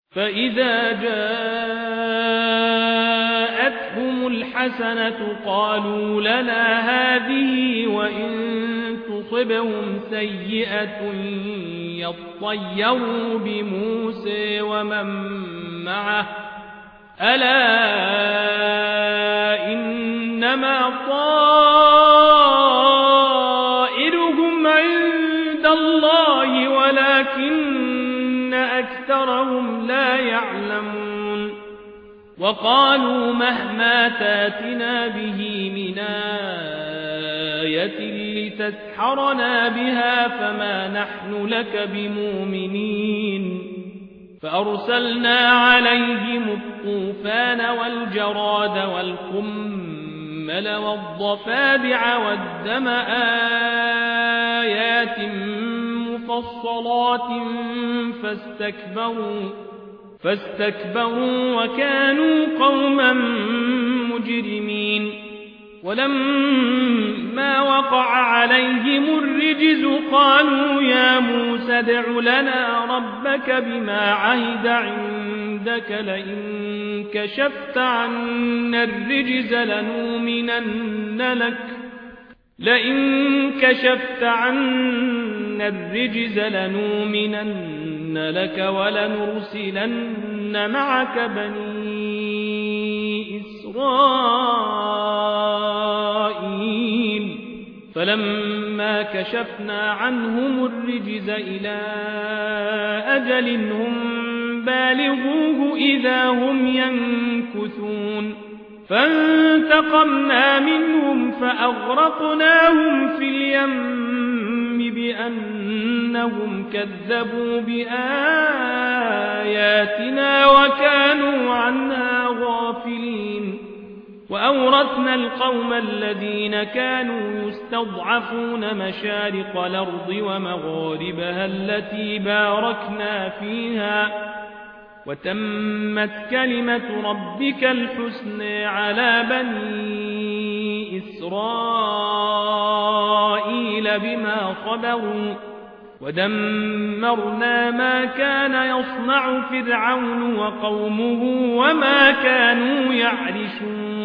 فإذا جاءتهم الحسنة قالوا لنا هذه وإن تصبهم سيئة يطيروا بموسى ومن معه ألا إنما طائرهم عند الله ولكن أكثرهم لا يعلمون وقالوا مهما تاتنا به من آية لتسحرنا بها فما نحن لك بمؤمنين فأرسلنا عليهم الطوفان والجراد والقمل والضفادع والدم آيات مفصلات فاستكبروا وكانوا قوما مجرمين ولما وقع عليهم الرجز قالوا يا موسى ادع لنا ربك بما عهد عندك لئن كشفت عنا الرجز لنؤمنن لك ولنرسلن معك بني إسرائيل فلما كشفنا عنهم الرجز إلى أجل هم بالغوه إذا هم ينكثون فانتقمنا منهم فأغرقناهم في اليم بأنهم كذبوا بآياتنا وكانوا عنها غافلين وأورثنا القوم الذين كانوا يستضعفون مشارق الأرض ومغاربها التي باركنا فيها وتمت كلمة ربك الحسنى على بني إسرائيل بما صبروا ودمرنا ما كان يصنع فرعون وقومه وما كانوا يعرشون